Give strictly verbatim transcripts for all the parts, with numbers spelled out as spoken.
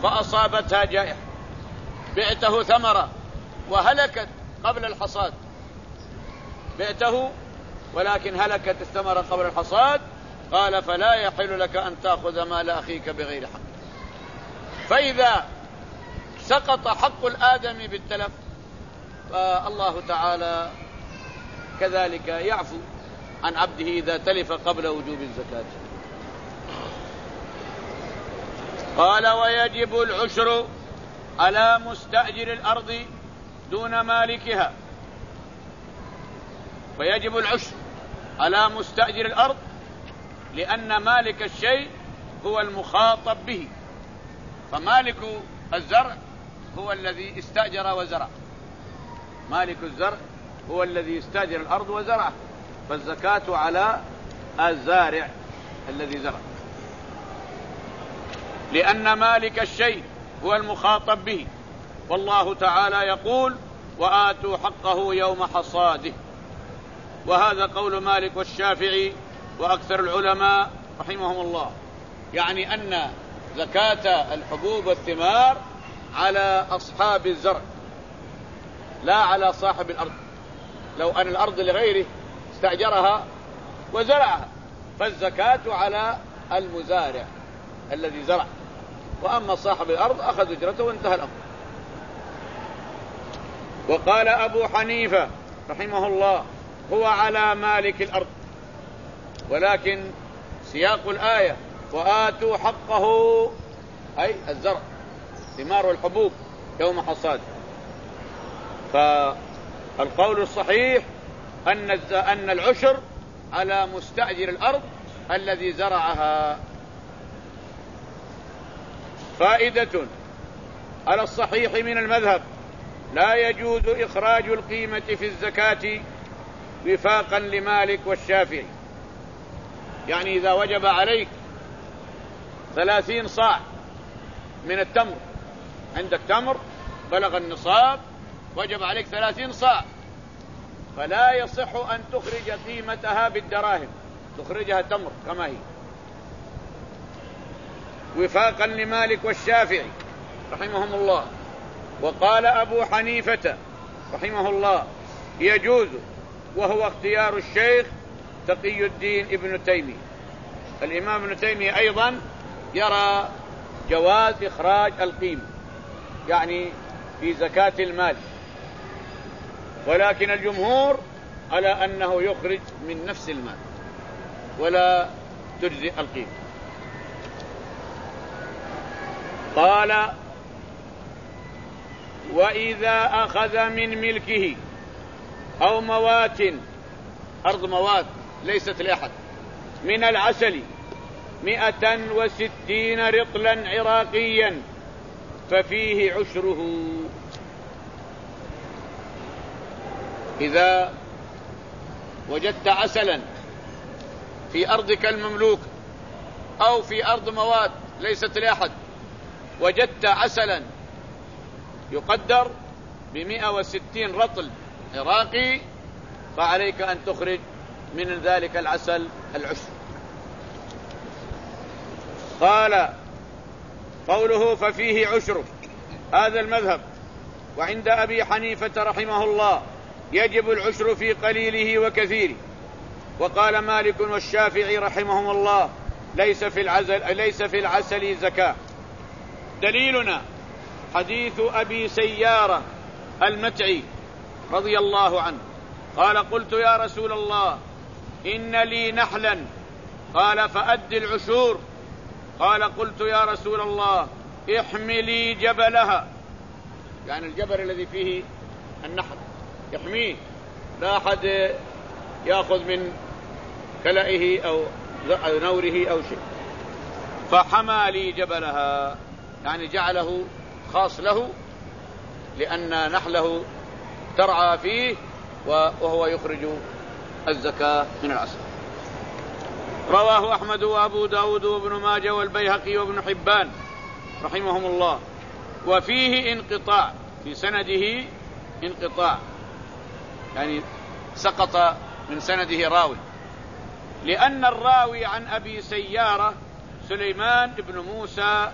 فأصابتها جائحة، بعته ثمرة وهلكت قبل الحصاد، بعته ولكن هلكت الثمرة قبل الحصاد، قال فلا يحل لك أن تأخذ مال أخيك بغير حق. فإذا سقط حق الآدمي بالتلف فالله تعالى كذلك يعفو عن عبده إذا تلف قبل وجوب الزكاة. قال ويجب العشر على مستأجر الأرض دون مالكها. ويجب العشر على مستأجر الأرض لأن مالك الشيء هو المخاطب به، فمالك الزرع هو الذي استأجر وزرع، مالك الزرع هو الذي استأجر الأرض وزرعه، فالزكاة على الزارع الذي زرع، لأن مالك الشيء هو المخاطب به. والله تعالى يقول وآتوا حقه يوم حصاده، وهذا قول مالك والشافعي وأكثر العلماء رحمهم الله، يعني أن زكاة الحبوب والثمار على أصحاب الزرع لا على صاحب الأرض. لو أن الأرض لغيره استأجرها وزرعها فالزكاة على المزارع الذي زرع، وأما صاحب الأرض أخذ أجرته وانتهى الأمر. وقال أبو حنيفة رحمه الله هو على مالك الأرض، ولكن سياق الآية وآتوا حقه أي الزرع ثمار الحبوب يوم حصاد، فالقول الصحيح أن أن العشر على مستأجر الأرض الذي زرعها. فائدة على الصحيح من المذهب لا يجوز إخراج القيمة في الزكاة وفاقا لمالك والشافعي، يعني إذا وجب عليك ثلاثين صاع من التمر، عندك تمر بلغ النصاب وجب عليك ثلاثين صاع، فلا يصح أن تخرج قيمتها بالدراهم، تخرجها تمر كما هي، وفاقا لمالك والشافعي رحمهم الله. وقال أبو حنيفة رحمه الله يجوز، وهو اختيار الشيخ تقي الدين ابن تيمية. الإمام ابن تيمية أيضا يرى جواز إخراج القيمة يعني في زكاة المال، ولكن الجمهور على أنه يخرج من نفس المال ولا تجزئ القيمة. قال وإذا أخذ من ملكه أو موات، أرض موات ليست لأحد، من العسل مئة وستين رطلا عراقيا ففيه عشره. إذا وجدت عسلا في أرضك المملوك أو في أرض موات ليست لأحد، وجدت عسلا يقدر بمئة وستين رطل عراقي، فعليك أن تخرج من ذلك العسل العشر. قال قوله ففيه عشر، هذا المذهب. وعند أبي حنيفة رحمه الله يجب العشر في قليله وكثيره. وقال مالك والشافعي رحمهم الله ليس في العسل, ليس في العسل زكاة. دليلنا حديث أبي سيارة المتعي رضي الله عنه قال قلت يا رسول الله إن لي نحلا، قال فأد العشور. قال قلت يا رسول الله احملي جبلها، يعني الجبل الذي فيه النحل يحميه، لا أحد يأخذ من كلئه أو نوره أو شيء. فحمى لي جبلها، يعني جعله خاص له لأن نحله ترعى فيه وهو يخرج الزكاة من العسل. رواه أحمد وأبو داود وابن ماجه والبيهقي وابن حبان رحمهم الله. وفيه انقطاع، في سنده انقطاع، يعني سقط من سنده راوي، لأن الراوي عن أبي سيارة سليمان بن موسى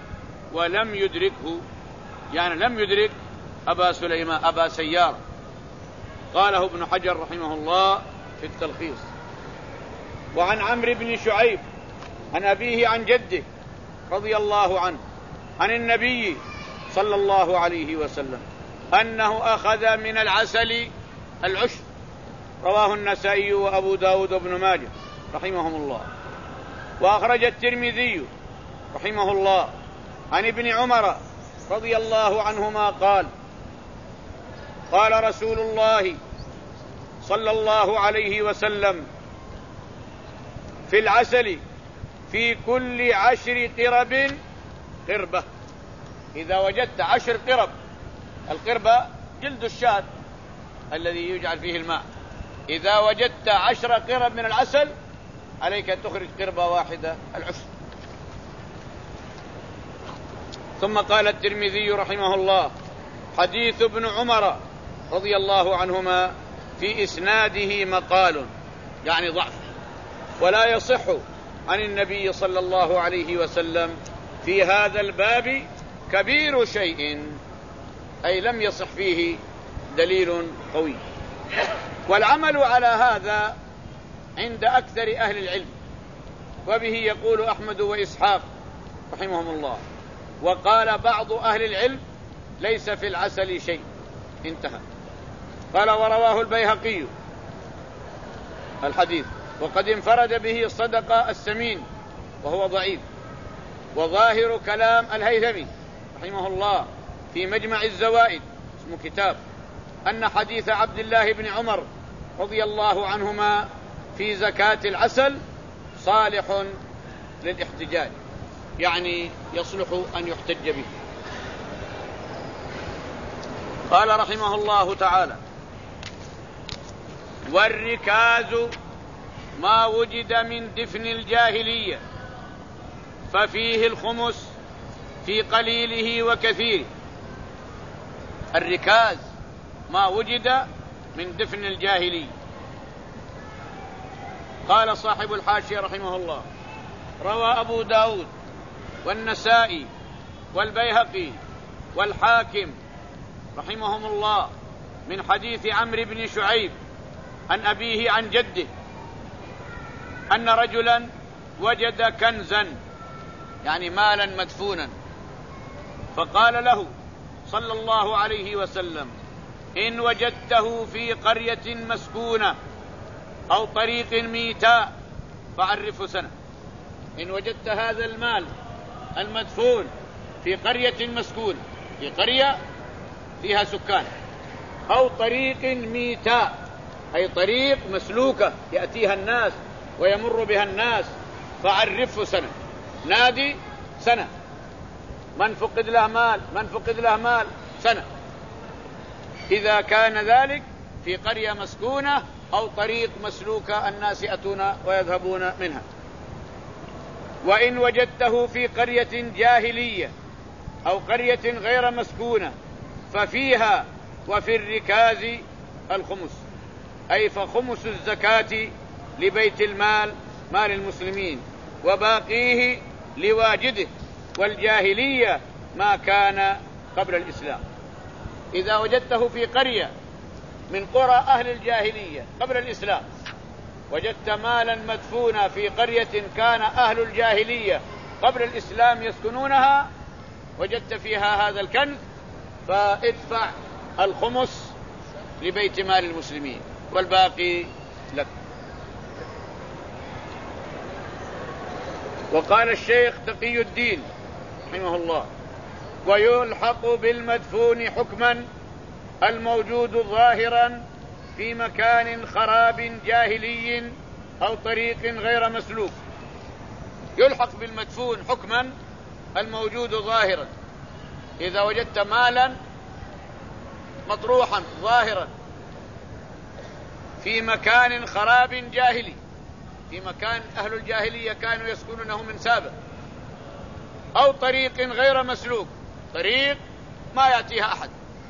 ولم يدركه، يعني لم يدرك أبا سليمان أبا سيار. قاله ابن حجر رحمه الله في التلخيص. وعن عمرو بن شعيب عن أبيه عن جده رضي الله عنه عن النبي صلى الله عليه وسلم أنه أخذ من العسل العشر. رواه النسائي وأبو داود وابن ماجه رحمهم الله. وأخرج الترمذي رحمه الله عن ابن عمر رضي الله عنهما قال قال رسول الله صلى الله عليه وسلم في العسل في كل عشر قرب قربة. إذا وجدت عشر قرب، القربة جلد الشاة الذي يجعل فيه الماء، إذا وجدت عشر قرب من العسل عليك أن تخرج قربة واحدة العشر. ثم قال الترمذي رحمه الله حديث ابن عمر رضي الله عنهما في إسناده مقال، يعني ضعف، ولا يصح عن النبي صلى الله عليه وسلم في هذا الباب كبير شيء، أي لم يصح فيه دليل قوي. والعمل على هذا عند أكثر أهل العلم، وبه يقول أحمد وإسحاق رحمهم الله. وقال بعض أهل العلم ليس في العسل شيء، انتهى. قال ورواه البيهقي الحديث وقد انفرد به الصدقة السمين وهو ضعيف. وظاهر كلام الهيثمي رحمه الله في مجمع الزوائد اسمه كتاب أن حديث عبد الله بن عمر رضي الله عنهما في زكاة العسل صالح للاحتجاج، يعني يصلح أن يحتج به. قال رحمه الله تعالى والركاز ما وجد من دفن الجاهلية ففيه الخمس في قليله وكثيره. الركاز ما وجد من دفن الجاهلية. قال صاحب الحاشية رحمه الله روى أبو داود والنسائي والبيهقي والحاكم رحمهم الله من حديث عمرو بن شعيب عن أبيه عن جده أن رجلا وجد كنزا، يعني مالا مدفونا، فقال له صلى الله عليه وسلم إن وجدته في قرية مسكونة أو طريق ميتاء فعرفه سنة. إن وجدت هذا المال المدفون في قرية مسكونة، في قرية فيها سكان، أو طريق ميتاء أي طريق مسلوكة يأتيها الناس ويمر بها الناس، فعرفه سنة، نادي سنة، من فقد له مال من فقد له مال سنة. إذا كان ذلك في قرية مسكونة أو طريق مسلوكة الناس يأتون ويذهبون منها. وإن وجدته في قرية جاهلية أو قرية غير مسكونة ففيها وفي الركاز الخمس، أي فخمس الزكاة لبيت المال مال المسلمين وباقيه لواجده، والجاهلية ما كان قبل الإسلام. إذا وجدته في قرية من قرى أهل الجاهلية قبل الإسلام، وجدت مالا مدفونا في قرية كان أهل الجاهلية قبل الإسلام يسكنونها، وجدت فيها هذا الكنز، فادفع الخمس لبيت مال المسلمين والباقي لك. وقال الشيخ تقي الدين رحمه الله ويلحق بالمدفون حكما الموجود ظاهرا في مكان خراب جاهلي أو طريق غير مسلوك. يلحق بالمدفون حكما الموجود ظاهرا. إذا وجدت مالا مطروحا ظاهرا في مكان خراب جاهلي، في مكان أهل الجاهلية كانوا يسكنونه من سابق، أو طريق غير مسلوك، طريق ما يأتيها أحد،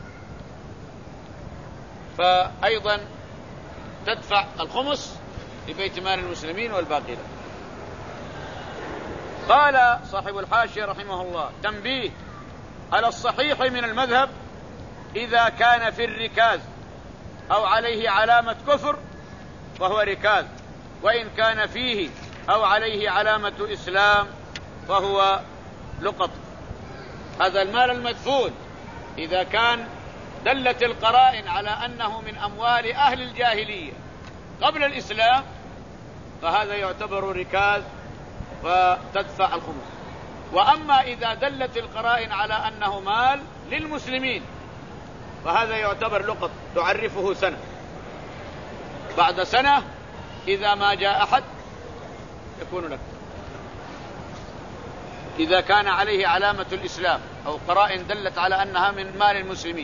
فأيضا تدفع الخمس لبيت مال المسلمين والباقي له. قال صاحب الحاشية رحمه الله: تنبيه على الصحيح من المذهب إذا كان في الركاز أو عليه علامة كفر فهو ركاز، وإن كان فيه أو عليه علامة إسلام فهو لقط. هذا المال المدفون إذا كان دلت القرائن على أنه من أموال أهل الجاهلية قبل الإسلام فهذا يعتبر ركاز فتدفع الخمس. وأما إذا دلت القرائن على أنه مال للمسلمين فهذا يعتبر لقط، تعرفه سنة، بعد سنة إذا ما جاء أحد يكون لك، إذا كان عليه علامة الإسلام أو قرائن دلت على أنها من مال المسلمين.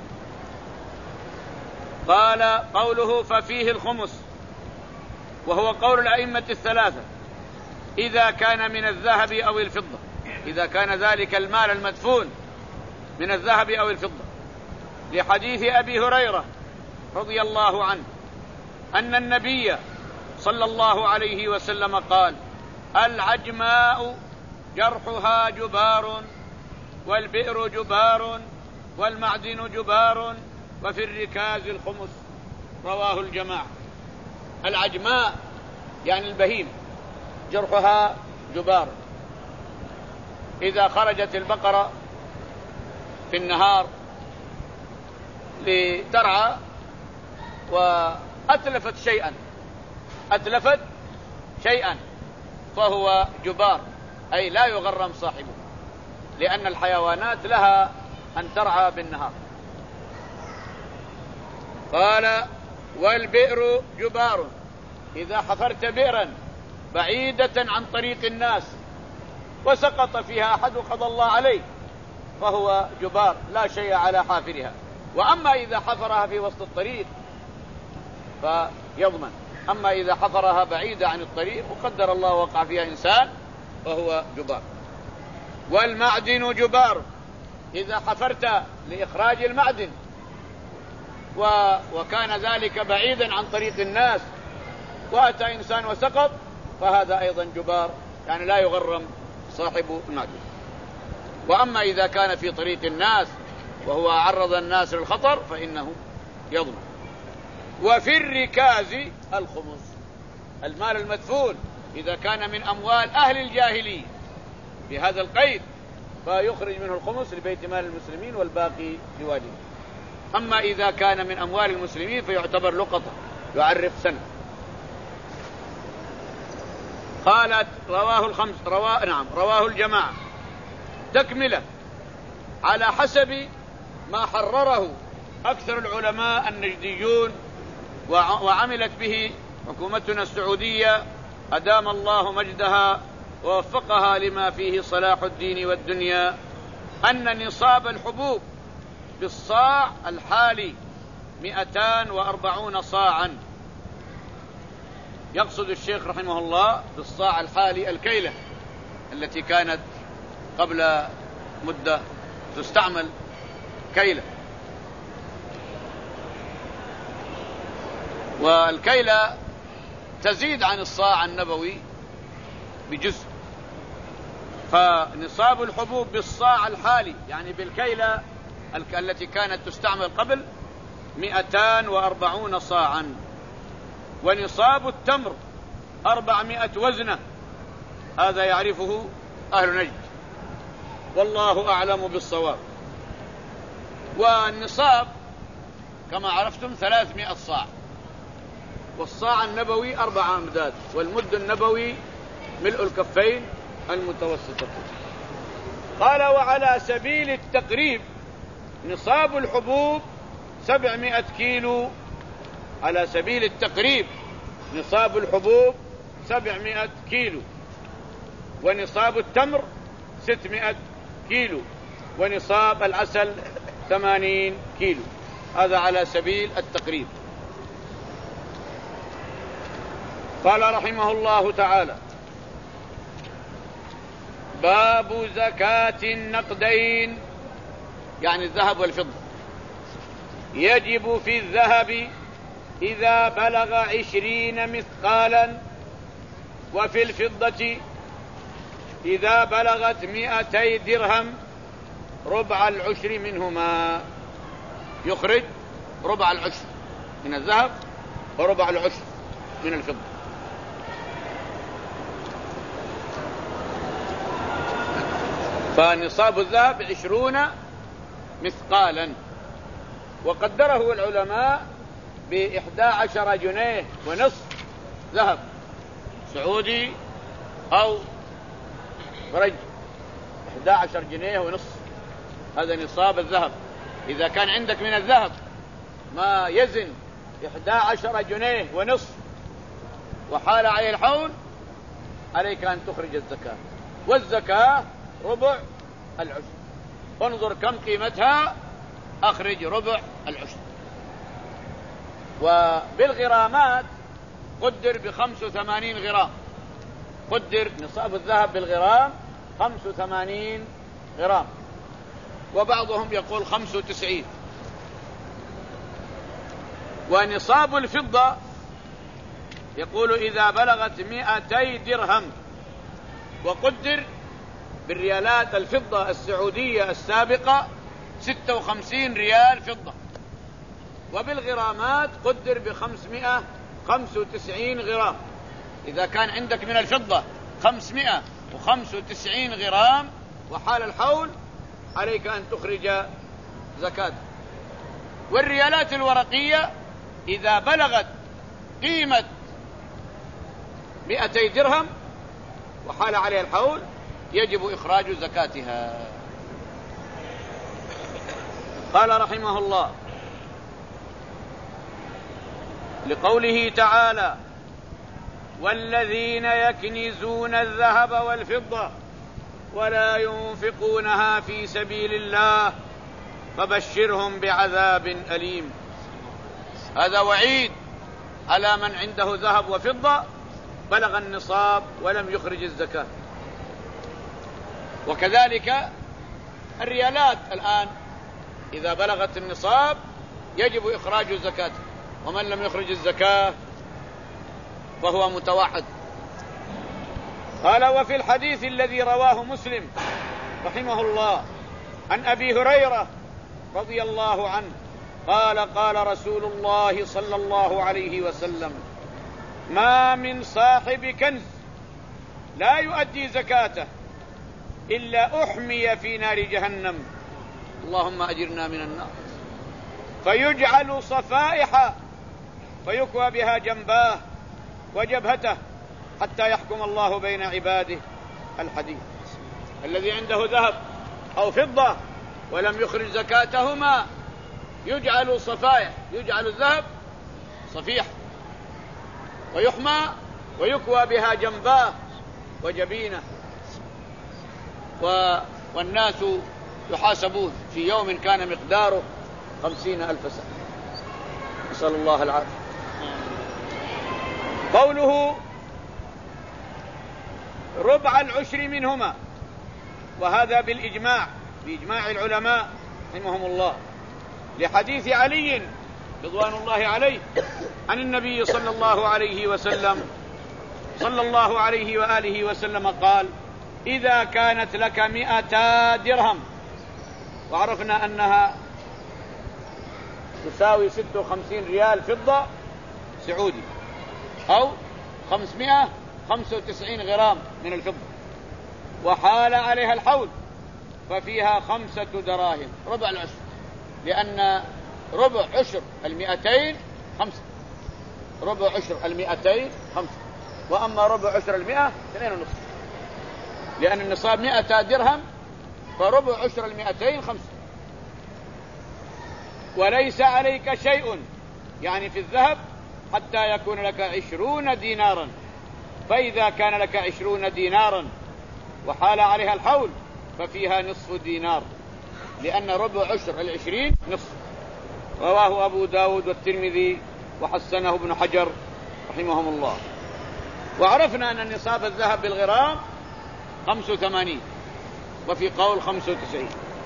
قال: قوله ففيه الخمس، وهو قول الأئمة الثلاثة إذا كان من الذهب أو الفضة، إذا كان ذلك المال المدفون من الذهب أو الفضة، لحديث أبي هريرة رضي الله عنه أن النبي صلى الله عليه وسلم قال: العجماء جرحها جبار، والبئر جبار، والمعدن جبار، وفي الركاز الخمس. رواه الجماعة. العجماء يعني البهيم، جرحها جبار. إذا خرجت البقرة في النهار لترعى وأتلفت شيئا أتلفت شيئا فهو جبار، أي لا يغرم صاحبه، لأن الحيوانات لها أن ترعى بالنهار. قال: والبئر جبار، إذا حفرت بئرا بعيدة عن طريق الناس وسقط فيها أحد قضى الله عليه فهو جبار، لا شيء على حافرها. وأما إذا حفرها في وسط الطريق فيضمن، أما إذا حفرها بعيدة عن الطريق وقدر الله وقع فيها إنسان فهو جبار. والمعدن جبار، إذا حفرت لإخراج المعدن وكان ذلك بعيدا عن طريق الناس وأتى إنسان وسقط فهذا أيضا جبار، يعني لا يغرم صاحب المعدن. وأما إذا كان في طريق الناس وهو عرض الناس للخطر فإنه يضمن. وفي الركاز الخمس، المال المدفون إذا كان من أموال أهل الجاهلية بهذا القيد فيخرج منه الخمس لبيت مال المسلمين والباقي لواجبه. أما إذا كان من أموال المسلمين فيعتبر لقطة، يعرف سنة. قالت: رواه الخمس، رواه نعم رواه الجماعة. تكملة على حسب ما حرره أكثر العلماء النجديون وعملت به حكومتنا السعودية أدام الله مجدها ووفقها لما فيه صلاح الدين والدنيا، أن نصاب الحبوب بالصاع الحالي مئتان وأربعون صاعا. يقصد الشيخ رحمه الله بالصاع الحالي الكيلة التي كانت قبل مدة تستعمل كيلة، والكيلة تزيد عن الصاع النبوي بجزء. فنصاب الحبوب بالصاع الحالي يعني بالكيلة التي كانت تستعمل قبل مئتان وأربعون صاعا. ونصاب التمر أربعمائة وزنة، هذا يعرفه أهل نجد والله أعلم بالصواب. والنصاب كما عرفتم ثلاثمائة صاع، والصاع النبوي أربع أمداد، والمد النبوي ملء الكفين المتوسطة. قال: وعلى سبيل التقريب نصاب الحبوب سبعمائة كيلو، على سبيل التقريب نصاب الحبوب سبعمائة كيلو، ونصاب التمر ستمائة كيلو، ونصاب العسل ثمانين كيلو. هذا على سبيل التقريب. قال رحمه الله تعالى: باب زكاة النقدين، يعني الذهب والفضة. يجب في الذهب إذا بلغ عشرين مثقالا، وفي الفضة إذا بلغت مئتي درهم ربع العشر منهما، يخرج ربع العشر من الذهب وربع العشر من الفضة. فنصاب الذهب عشرون مثقالا، وقدره العلماء بإحدى عشر جنيه ونصف ذهب سعودي أو فرج، إحدى عشر جنيه ونصف، هذا نصاب الذهب. إذا كان عندك من الذهب ما يزن إحدى عشر جنيه ونصف وحال عليه الحول، عليك أن تخرج الزكاة، والزكاة ربع العشر. انظر كم قيمتها، أخرج ربع العشر. وبالغرامات قدر بخمس وثمانين غرام، قدر نصاب الذهب بالغرام خمس وثمانين غرام، وبعضهم يقول خمس وتسعين. ونصاب الفضة يقول إذا بلغت مئتي درهم، وقدر بالريالات الفضة السعودية السابقة ستة وخمسين ريال فضة، وبالغرامات قدر بخمسمائة وخمسة وتسعين غرام. إذا كان عندك من الفضة خمسمائة وخمسة وتسعين غرام وحال الحول، عليك أن تخرج زكاة. والريالات الورقية إذا بلغت قيمة مئتي درهم وحال عليها الحول، يجب إخراج زكاتها. قال رحمه الله لقوله تعالى: والذين يكنزون الذهب والفضة ولا ينفقونها في سبيل الله فبشرهم بعذاب أليم. هذا وعيد على من عنده ذهب وفضة بلغ النصاب ولم يخرج الزكاة. وكذلك الريالات الآن إذا بلغت النصاب يجب إخراج الزكاة، ومن لم يخرج الزكاة فهو متوعد. قال: وفي الحديث الذي رواه مسلم رحمه الله عن أبي هريرة رضي الله عنه قال: قال رسول الله صلى الله عليه وسلم: ما من صاحب كنز لا يؤدي زكاته إلا أحمي في نار جهنم، اللهم أجرنا من النار، فيجعل صفائح فيكوى بها جنباه وجبهته حتى يحكم الله بين عباده. الحديث. الذي عنده ذهب أو فضة ولم يخرج زكاتهما يجعل صفائح، يجعل الذهب صفيح ويحمى ويكوى بها جنباه وجبينه، و... والناس يحاسبون في يوم كان مقداره خمسين ألف سنة، نسأل الله العافية. قوله ربع العشر منهما، وهذا بالإجماع، بإجماع العلماء رحمهم الله، لحديث علي رضوان الله عليه عن النبي صلى الله عليه وسلم صلى الله عليه وآله وسلم قال: إذا كانت لك مئتا درهم، وعرفنا أنها تساوي ستة وخمسين ريال فضة سعودي أو خمسمائة وخمسة وتسعين غرام من الفضة، وحال عليها الحول ففيها خمسة دراهم، ربع العشر، لأن ربع عشر المئتين خمسة، ربع عشر المئتين خمسة، وأما ربع عشر المئة اثنين ونصف، لأن النصاب مئة درهم، فربع عشر المئتين خمسة. وليس عليك شيء يعني في الذهب حتى يكون لك عشرون دينارا، فإذا كان لك عشرون دينارا وحال عليها الحول ففيها نصف دينار، لأن ربع عشر العشرين نصف. رواه أبو داود والترمذي وحسنه ابن حجر رحمهم الله. وعرفنا أن نصاب الذهب بالغرام خمسة وثمانين، وفي قول خمسة وتسعين.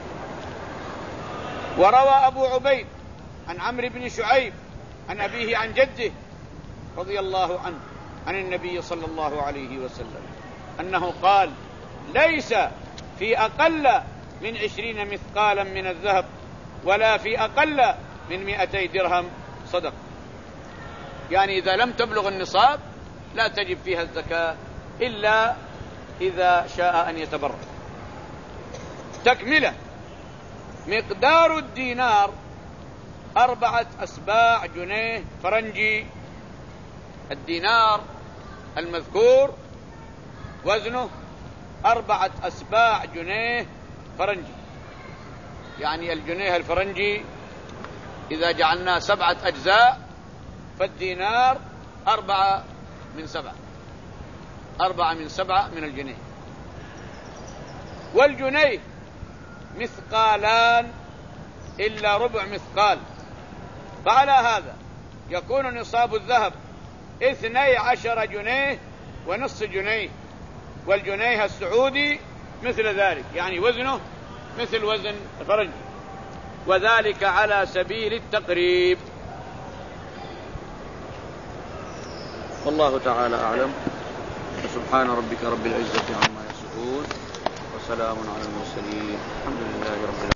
وروى أبو عبيد عن عمرو بن شعيب عن أبيه عن جده رضي الله عنه عن النبي صلى الله عليه وسلم أنه قال: ليس في أقل من عشرين مثقالا من الذهب ولا في أقل من مئتي درهم صدق. يعني إذا لم تبلغ النصاب لا تجب فيها الزكاة إلا إذا شاء أن يتبرع. تكملة: مقدار الدينار أربعة أسباع جنيه فرنجي. الدينار المذكور وزنه أربعة أسباع جنيه فرنجي، يعني الجنيه الفرنجي إذا جعلناه سبعة أجزاء فالدينار أربعة من سبعة، أربعة من سبعة من الجنيه. والجنيه مثقالان إلا ربع مثقال، فعلى هذا يكون نصاب الذهب اثني عشر جنيه ونصف جنيه، والجنيه السعودي مثل ذلك، يعني وزنه مثل وزن الفرنجي، وذلك على سبيل التقريب. والله تعالى أعلم. سبحان ربك رب العزة عما يصفون وسلام على المرسلين، الحمد لله رب العالمين.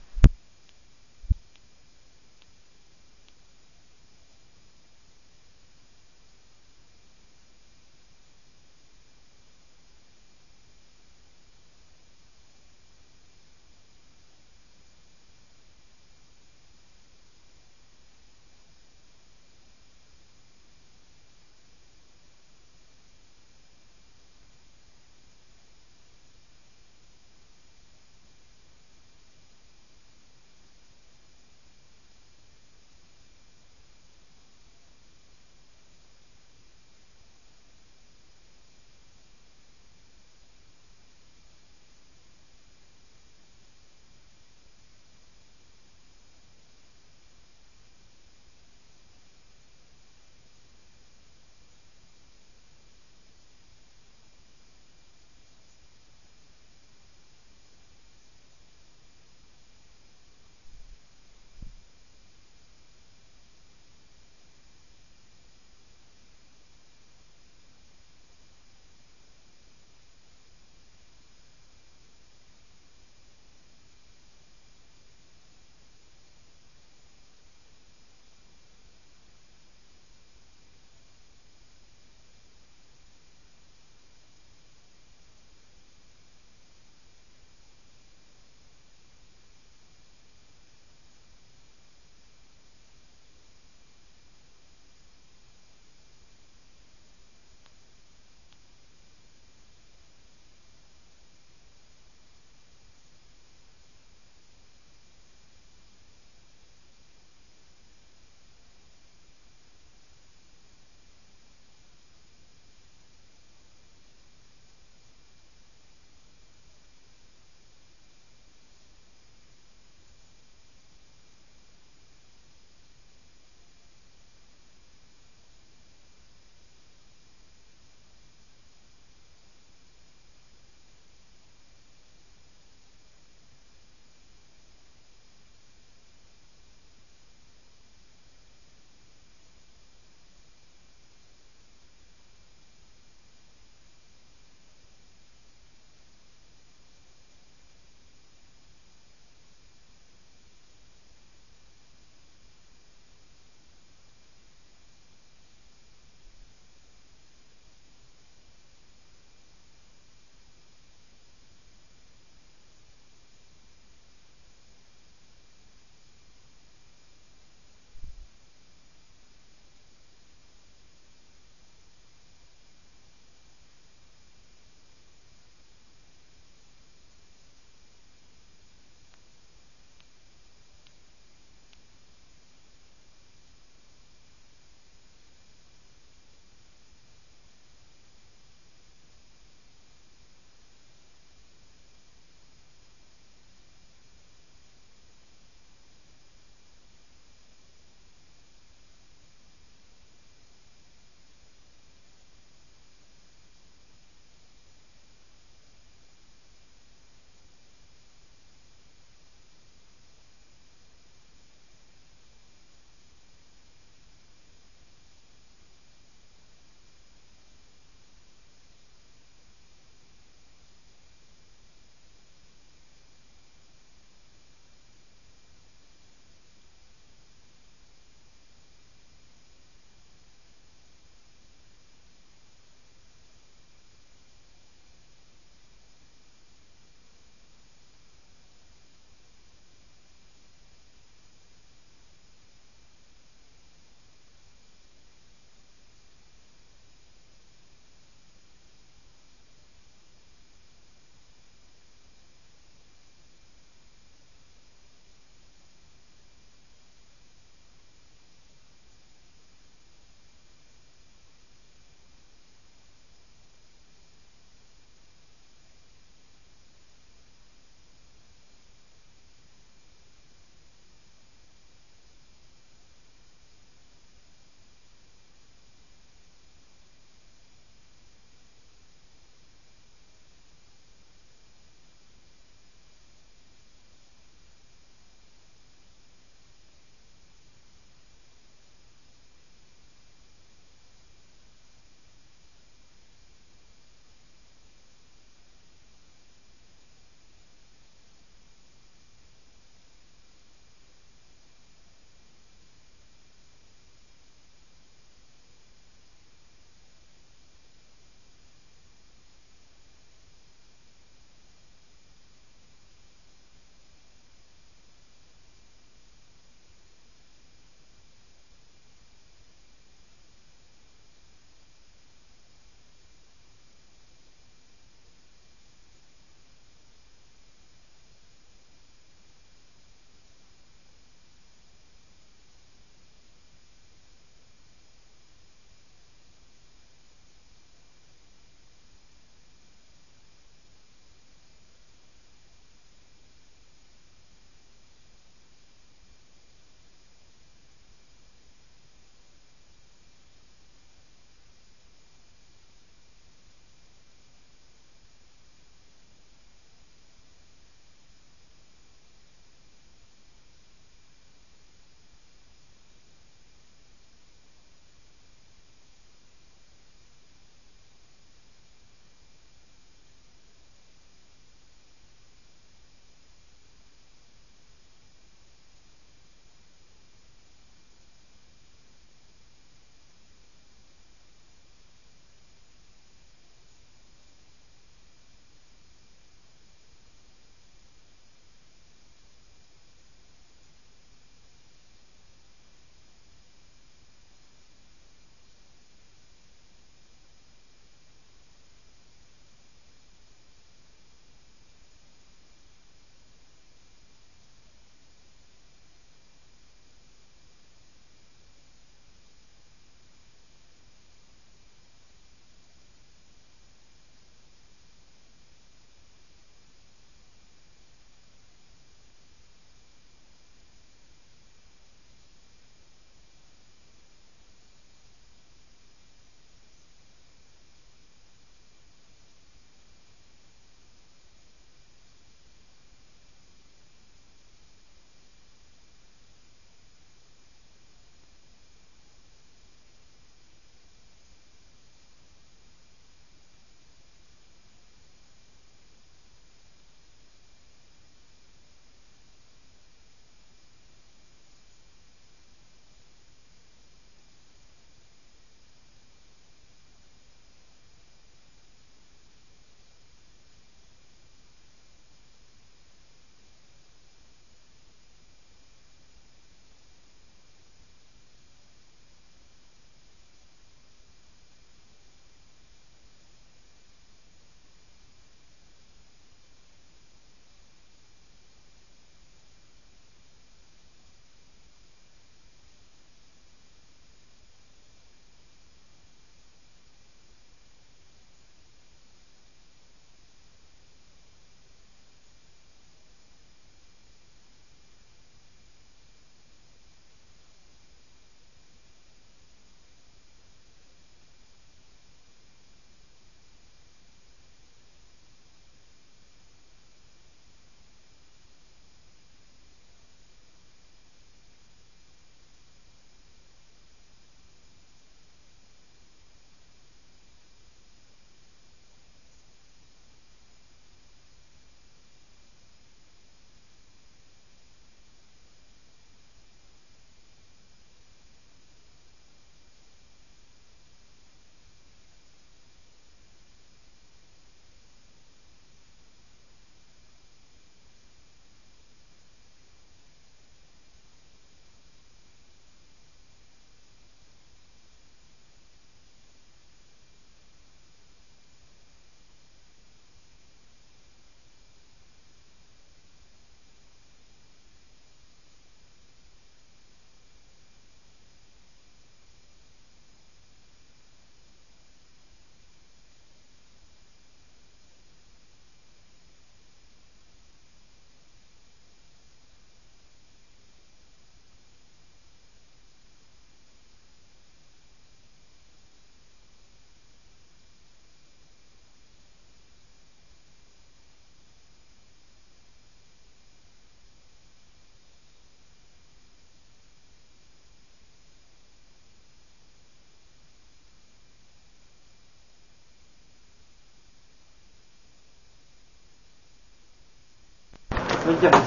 والجهل.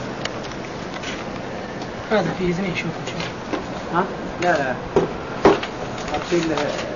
هذا فيه اثنين. شوف شوف ها لا لا أرسل له